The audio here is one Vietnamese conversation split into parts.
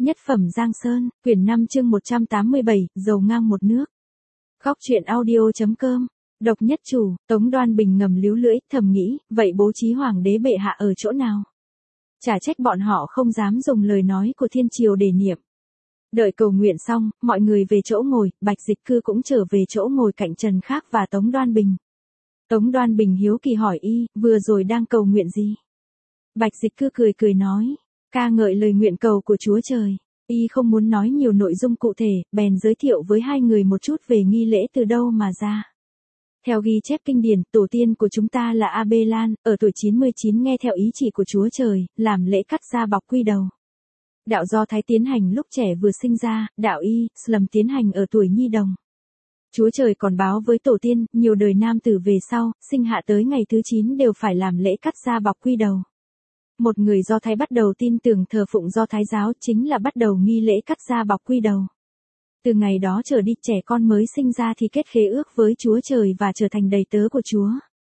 Nhất phẩm Giang Sơn, quyển 5 chương 187, dầu ngang một nước. Góc truyện audio.com. Độc nhất chủ, Tống Đoan Bình ngầm líu lưỡi, thầm nghĩ, vậy bố trí hoàng đế bệ hạ ở chỗ nào? Chả trách bọn họ không dám dùng lời nói của thiên triều để niệm. Đợi cầu nguyện xong, mọi người về chỗ ngồi, Bạch Dịch Cư cũng trở về chỗ ngồi cạnh Trần Khác và Tống Đoan Bình. Tống Đoan Bình hiếu kỳ hỏi y, vừa rồi đang cầu nguyện gì? Bạch Dịch Cư cười cười nói, ca ngợi lời nguyện cầu của Chúa Trời. Y không muốn nói nhiều nội dung cụ thể, bèn giới thiệu với hai người một chút về nghi lễ từ đâu mà ra. Theo ghi chép kinh điển, tổ tiên của chúng ta là A-bê-lan, ở tuổi 99 nghe theo ý chỉ của Chúa Trời, làm lễ cắt da bọc quy đầu. Đạo Do Thái tiến hành lúc trẻ vừa sinh ra, đạo Islam tiến hành ở tuổi nhi đồng. Chúa Trời còn báo với tổ tiên, nhiều đời nam tử về sau, sinh hạ tới ngày thứ 9 đều phải làm lễ cắt da bọc quy đầu. Một người Do Thái bắt đầu tin tưởng thờ phụng Do Thái giáo chính là bắt đầu nghi lễ cắt da bọc quy đầu. Từ ngày đó trở đi trẻ con mới sinh ra thì kết khế ước với Chúa Trời và trở thành đầy tớ của Chúa.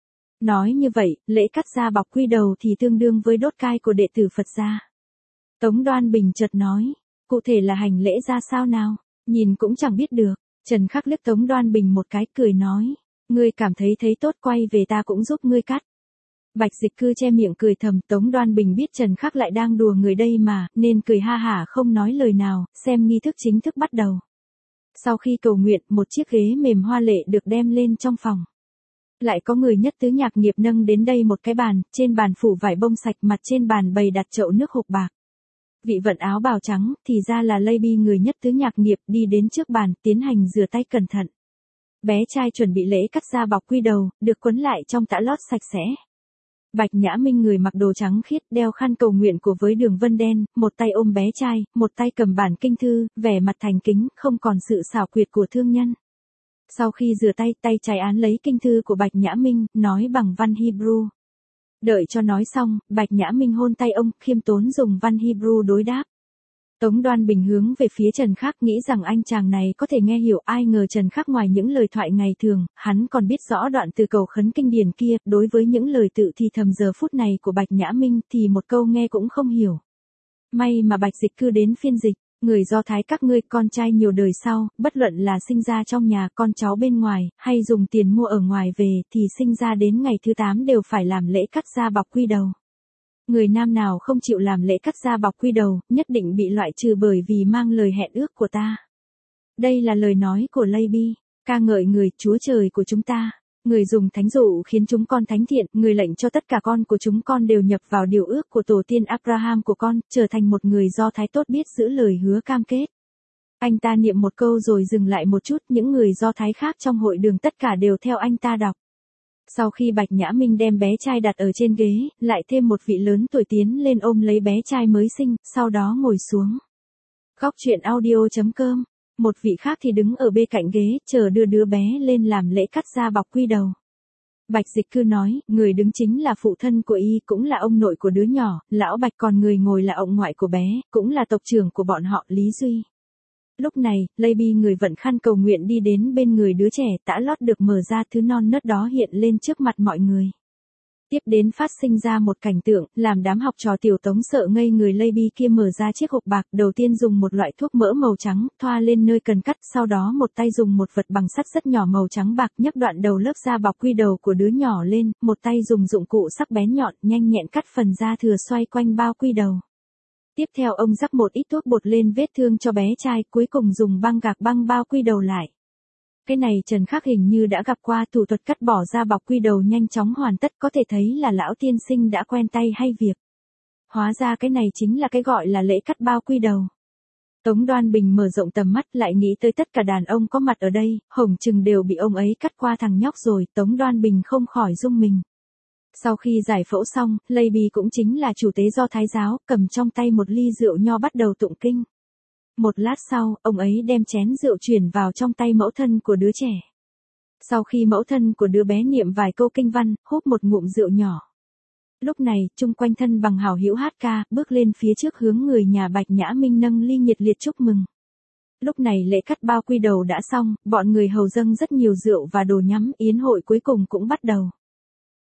Nói như vậy, lễ cắt da bọc quy đầu thì tương đương với đốt cai của đệ tử Phật gia. Tống Đoan Bình chợt nói, cụ thể là hành lễ ra sao nào, nhìn cũng chẳng biết được. Trần Khắc liếc Tống Đoan Bình một cái cười nói, ngươi cảm thấy tốt quay về ta cũng giúp ngươi cắt. Bạch Dịch Cư che miệng cười thầm, Tống Đoan Bình biết Trần Khắc lại đang đùa người đây mà, nên cười ha hả không nói lời nào, xem nghi thức chính thức bắt đầu. Sau khi cầu nguyện, một chiếc ghế mềm hoa lệ được đem lên trong phòng. Lại có người nhất tứ nhạc nghiệp nâng đến đây một cái bàn, trên bàn phủ vải bông sạch, mặt trên bàn bày đặt chậu nước hộp bạc. Vị vận áo bào trắng, thì ra là Lady người nhất tứ nhạc nghiệp, đi đến trước bàn, tiến hành rửa tay cẩn thận. Bé trai chuẩn bị lễ cắt da bọc quy đầu, được quấn lại trong tã lót sạch sẽ. Bạch Nhã Minh người mặc đồ trắng khiết, đeo khăn cầu nguyện của với đường vân đen, một tay ôm bé trai, một tay cầm bản kinh thư, vẻ mặt thành kính, không còn sự xảo quyệt của thương nhân. Sau khi rửa tay, tay trái án lấy kinh thư của Bạch Nhã Minh, nói bằng văn Hebrew. Đợi cho nói xong, Bạch Nhã Minh hôn tay ông, khiêm tốn dùng văn Hebrew đối đáp. Tống Đoan Bình hướng về phía Trần Khắc, nghĩ rằng anh chàng này có thể nghe hiểu, ai ngờ Trần Khắc ngoài những lời thoại ngày thường, hắn còn biết rõ đoạn từ cầu khấn kinh điển kia, đối với những lời tự thì thầm giờ phút này của Bạch Nhã Minh thì một câu nghe cũng không hiểu. May mà Bạch Dịch Cư đến phiên dịch, người Do Thái các ngươi con trai nhiều đời sau, bất luận là sinh ra trong nhà, con cháu bên ngoài, hay dùng tiền mua ở ngoài về, thì sinh ra đến ngày thứ 8 đều phải làm lễ cắt da bọc quy đầu. Người nam nào không chịu làm lễ cắt da bọc quy đầu, nhất định bị loại trừ bởi vì mang lời hẹn ước của ta. Đây là lời nói của Lady, ca ngợi người Chúa Trời của chúng ta. Người dùng thánh dụ khiến chúng con thánh thiện, người lệnh cho tất cả con của chúng con đều nhập vào điều ước của tổ tiên Abraham của con, trở thành một người Do Thái tốt biết giữ lời hứa cam kết. Anh ta niệm một câu rồi dừng lại một chút, những người Do Thái khác trong hội đường tất cả đều theo anh ta đọc. Sau khi Bạch Nhã Minh đem bé trai đặt ở trên ghế, lại thêm một vị lớn tuổi tiến lên ôm lấy bé trai mới sinh, sau đó ngồi xuống. Góc truyện audio.com. Một vị khác thì đứng ở bên cạnh ghế, chờ đưa đứa bé lên làm lễ cắt da bọc quy đầu. Bạch Dịch Cư nói, người đứng chính là phụ thân của y, cũng là ông nội của đứa nhỏ, lão Bạch, còn người ngồi là ông ngoại của bé, cũng là tộc trưởng của bọn họ, Lý Duy. Lúc này, Lady người vận khăn cầu nguyện đi đến bên người đứa trẻ, tã lót được mở ra, thứ non nớt đó hiện lên trước mặt mọi người. Tiếp đến phát sinh ra một cảnh tượng, làm đám học trò tiểu Tống sợ ngây người. Lady kia mở ra chiếc hộp bạc, đầu tiên dùng một loại thuốc mỡ màu trắng, thoa lên nơi cần cắt, sau đó một tay dùng một vật bằng sắt rất nhỏ màu trắng bạc, nhấc đoạn đầu lớp da bọc quy đầu của đứa nhỏ lên, một tay dùng dụng cụ sắc bén nhọn, nhanh nhẹn cắt phần da thừa xoay quanh bao quy đầu. Tiếp theo ông rắc một ít thuốc bột lên vết thương cho bé trai, cuối cùng dùng băng gạc băng bao quy đầu lại. Cái này Trần Khắc hình như đã gặp qua, thủ thuật cắt bỏ da bọc quy đầu nhanh chóng hoàn tất, có thể thấy là lão tiên sinh đã quen tay hay việc. Hóa ra cái này chính là cái gọi là lễ cắt bao quy đầu. Tống Đoan Bình mở rộng tầm mắt, lại nghĩ tới tất cả đàn ông có mặt ở đây, hổng chừng đều bị ông ấy cắt qua thằng nhóc rồi, Tống Đoan Bình không khỏi rung mình. Sau khi giải phẫu xong, Lady cũng chính là chủ tế Do Thái giáo, cầm trong tay một ly rượu nho bắt đầu tụng kinh. Một lát sau, ông ấy đem chén rượu chuyển vào trong tay mẫu thân của đứa trẻ. Sau khi mẫu thân của đứa bé niệm vài câu kinh văn, húp một ngụm rượu nhỏ. Lúc này, chung quanh thân bằng hào hữu hát ca, bước lên phía trước hướng người nhà Bạch Nhã Minh nâng ly nhiệt liệt chúc mừng. Lúc này lễ cắt bao quy đầu đã xong, bọn người hầu dâng rất nhiều rượu và đồ nhắm, yến hội cuối cùng cũng bắt đầu.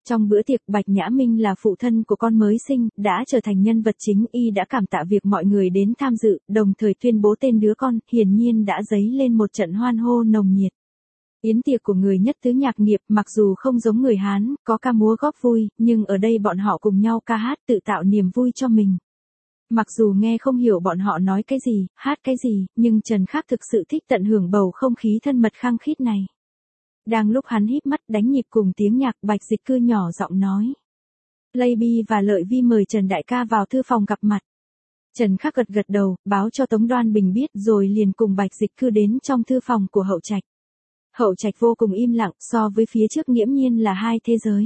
Trong bữa tiệc Bạch Nhã Minh là phụ thân của con mới sinh, đã trở thành nhân vật chính, y đã cảm tạ việc mọi người đến tham dự, đồng thời tuyên bố tên đứa con, hiển nhiên đã dấy lên một trận hoan hô nồng nhiệt. Yến tiệc của người nhất tứ nhạc nghiệp mặc dù không giống người Hán, có ca múa góp vui, nhưng ở đây bọn họ cùng nhau ca hát tự tạo niềm vui cho mình. Mặc dù nghe không hiểu bọn họ nói cái gì, hát cái gì, nhưng Trần Khắc thực sự thích tận hưởng bầu không khí thân mật khăng khít này. Đang lúc hắn híp mắt đánh nhịp cùng tiếng nhạc, Bạch Dịch Cư nhỏ giọng nói. Lây Bi và Lợi Vi mời Trần đại ca vào thư phòng gặp mặt. Trần Khắc gật gật đầu, báo cho Tống Đoan Bình biết rồi liền cùng Bạch Dịch Cư đến trong thư phòng của Hậu Trạch. Hậu Trạch vô cùng im lặng, so với phía trước nghiễm nhiên là hai thế giới.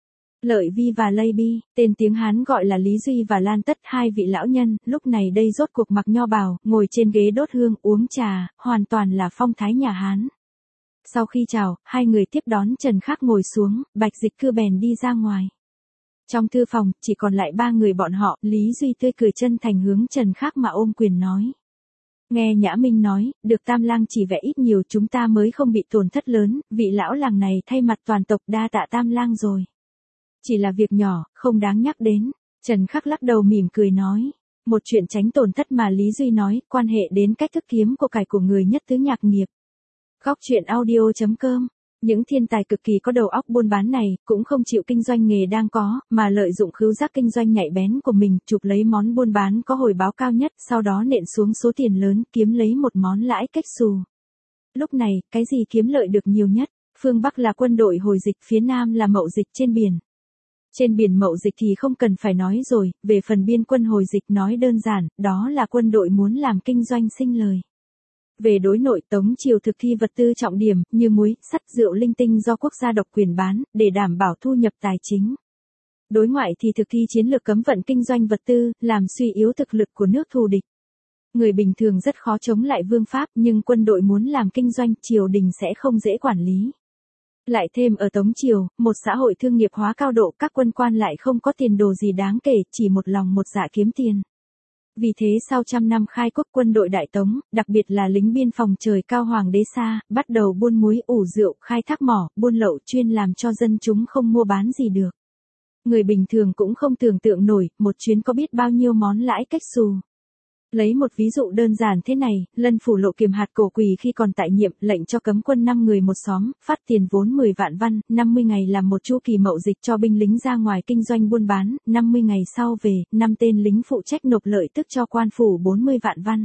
Lợi Vi và Lây Bi, tên tiếng Hán gọi là Lý Duy và Lan Tất, hai vị lão nhân, lúc này đây rốt cuộc mặc nho bào, ngồi trên ghế đốt hương, uống trà, hoàn toàn là phong thái nhà Hán. Sau khi chào, hai người tiếp đón Trần Khắc ngồi xuống, Bạch Dịch Cư bèn đi ra ngoài. Trong thư phòng, chỉ còn lại ba người bọn họ, Lý Duy tươi cười chân thành hướng Trần Khắc mà ôm quyền nói. Nghe Nhã Minh nói, được Tam Lang chỉ vẽ ít nhiều chúng ta mới không bị tổn thất lớn, vị lão làng này thay mặt toàn tộc đa tạ Tam Lang rồi. Chỉ là việc nhỏ, không đáng nhắc đến. Trần Khắc lắc đầu mỉm cười nói. Một chuyện tránh tổn thất mà Lý Duy nói, quan hệ đến cách thức kiếm của cải của người nhất tứ nhạc nghiệp. Góc truyện audio.com. Những thiên tài cực kỳ có đầu óc buôn bán này, cũng không chịu kinh doanh nghề đang có, mà lợi dụng khứu giác kinh doanh nhạy bén của mình, chụp lấy món buôn bán có hồi báo cao nhất, sau đó nện xuống số tiền lớn, kiếm lấy một món lãi cách xù. Lúc này, cái gì kiếm lợi được nhiều nhất? Phương Bắc là quân đội hồi dịch, phía Nam là mậu dịch trên biển. Trên biển mậu dịch thì không cần phải nói rồi, về phần biên quân hồi dịch nói đơn giản, đó là quân đội muốn làm kinh doanh sinh lời. Về đối nội, Tống triều thực thi vật tư trọng điểm, như muối, sắt, rượu linh tinh do quốc gia độc quyền bán, để đảm bảo thu nhập tài chính. Đối ngoại thì thực thi chiến lược cấm vận kinh doanh vật tư, làm suy yếu thực lực của nước thù địch. Người bình thường rất khó chống lại vương pháp, nhưng quân đội muốn làm kinh doanh, triều đình sẽ không dễ quản lý. Lại thêm ở Tống triều, một xã hội thương nghiệp hóa cao độ, các quân quan lại không có tiền đồ gì đáng kể, chỉ một lòng một dạ kiếm tiền. Vì thế sau trăm năm khai quốc, quân đội Đại Tống, đặc biệt là lính biên phòng trời cao Hoàng đế Sa, bắt đầu buôn muối, ủ rượu, khai thác mỏ, buôn lậu, chuyên làm cho dân chúng không mua bán gì được. Người bình thường cũng không tưởng tượng nổi, một chuyến có biết bao nhiêu món lãi cách xù. Lấy một ví dụ đơn giản thế này, Lân Phủ Lộ Kiềm Hạt Cổ Quỳ khi còn tại nhiệm, lệnh cho cấm quân 5 người một xóm, phát tiền vốn 10 vạn văn, 50 ngày làm một chu kỳ mậu dịch cho binh lính ra ngoài kinh doanh buôn bán, 50 ngày sau về, 5 tên lính phụ trách nộp lợi tức cho quan phủ 40 vạn văn.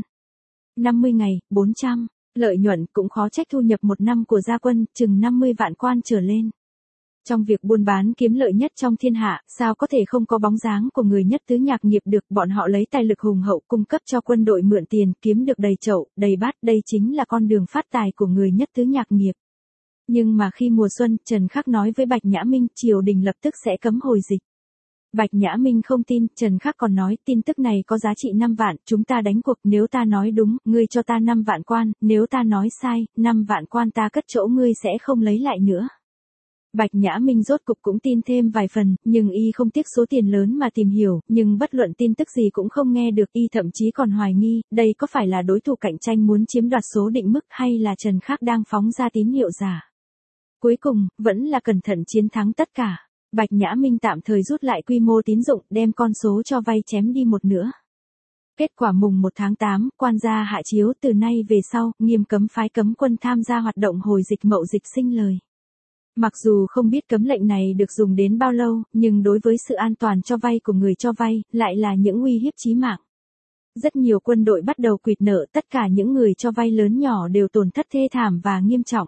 50 ngày, 400, lợi nhuận cũng khó trách thu nhập một năm của gia quân, chừng 50 vạn quan trở lên. Trong việc buôn bán kiếm lợi nhất trong thiên hạ, sao có thể không có bóng dáng của người nhất tứ nhạc nghiệp được, bọn họ lấy tài lực hùng hậu cung cấp cho quân đội mượn tiền, kiếm được đầy chậu, đầy bát, đây chính là con đường phát tài của người nhất tứ nhạc nghiệp. Nhưng mà khi mùa xuân, Trần Khắc nói với Bạch Nhã Minh, triều đình lập tức sẽ cấm hồi dịch. Bạch Nhã Minh không tin, Trần Khắc còn nói, tin tức này có giá trị 5 vạn, chúng ta đánh cuộc, nếu ta nói đúng, ngươi cho ta 5 vạn quan, nếu ta nói sai, 5 vạn quan ta cất chỗ ngươi sẽ không lấy lại nữa. Bạch Nhã Minh rốt cục cũng tin thêm vài phần, nhưng y không tiếc số tiền lớn mà tìm hiểu, nhưng bất luận tin tức gì cũng không nghe được, y thậm chí còn hoài nghi, đây có phải là đối thủ cạnh tranh muốn chiếm đoạt số định mức hay là Trần Khắc đang phóng ra tín hiệu giả. Cuối cùng, vẫn là cẩn thận chiến thắng tất cả. Bạch Nhã Minh tạm thời rút lại quy mô tín dụng, đem con số cho vay chém đi một nửa. Kết quả mùng 1 tháng 8, quan gia hạ chiếu, từ nay về sau, nghiêm cấm phái cấm quân tham gia hoạt động hồi dịch mậu dịch sinh lời. Mặc dù không biết cấm lệnh này được dùng đến bao lâu, nhưng đối với sự an toàn cho vay của người cho vay, lại là những uy hiếp chí mạng. Rất nhiều quân đội bắt đầu quỵt nợ, tất cả những người cho vay lớn nhỏ đều tổn thất thê thảm và nghiêm trọng.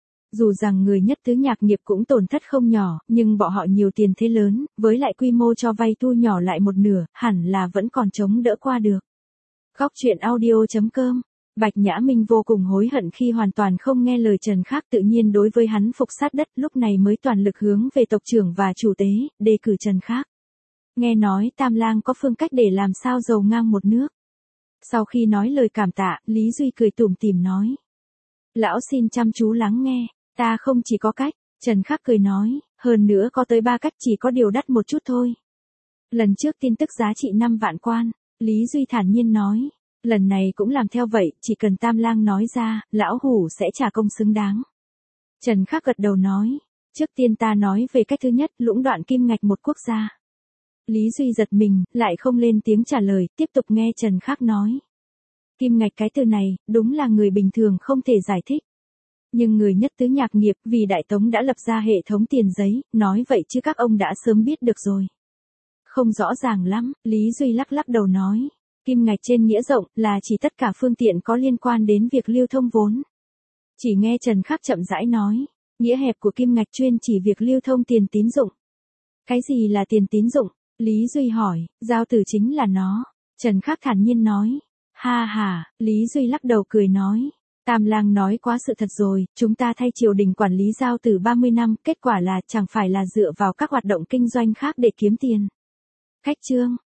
Dù rằng người nhất tứ nhạc nghiệp cũng tổn thất không nhỏ, nhưng bọn họ nhiều tiền thế lớn, với lại quy mô cho vay thu nhỏ lại một nửa, hẳn là vẫn còn chống đỡ qua được. Góc truyện audio.com. Bạch Nhã Minh vô cùng hối hận khi hoàn toàn không nghe lời Trần Khắc, tự nhiên đối với hắn phục sát đất, lúc này mới toàn lực hướng về tộc trưởng và chủ tế, đề cử Trần Khắc. Nghe nói Tam Lang có phương cách để làm sao giàu ngang một nước. Sau khi nói lời cảm tạ, Lý Duy cười tủm tỉm nói. Lão xin chăm chú lắng nghe, ta không chỉ có cách, Trần Khắc cười nói, hơn nữa có tới 3 cách, chỉ có điều đắt một chút thôi. Lần trước tin tức giá trị 5 vạn quan, Lý Duy thản nhiên nói. Lần này cũng làm theo vậy, chỉ cần Tam Lang nói ra, lão hủ sẽ trả công xứng đáng. Trần Khắc gật đầu nói, Trước tiên ta nói về cách thứ nhất, lũng đoạn kim ngạch một quốc gia. Lý Duy giật mình, lại không lên tiếng trả lời, tiếp tục nghe Trần Khắc nói. Kim ngạch cái từ này, đúng là người bình thường không thể giải thích. Nhưng người nhất tứ nhạc nghiệp vì Đại Tống đã lập ra hệ thống tiền giấy, nói vậy chứ các ông đã sớm biết được rồi. Không rõ ràng lắm, Lý Duy lắc lắc đầu nói. Kim ngạch trên nghĩa rộng là chỉ tất cả phương tiện có liên quan đến việc lưu thông vốn. Chỉ nghe Trần Khắc chậm rãi nói. Nghĩa hẹp của kim ngạch chuyên chỉ việc lưu thông tiền tín dụng. Cái gì là tiền tín dụng? Lý Duy hỏi, giao tử chính là nó. Trần Khắc thản nhiên nói. Ha ha, Lý Duy lắc đầu cười nói. Tam Lang nói quá sự thật rồi, chúng ta thay triều đình quản lý giao tử 30 năm, kết quả là chẳng phải là dựa vào các hoạt động kinh doanh khác để kiếm tiền. Khách trương,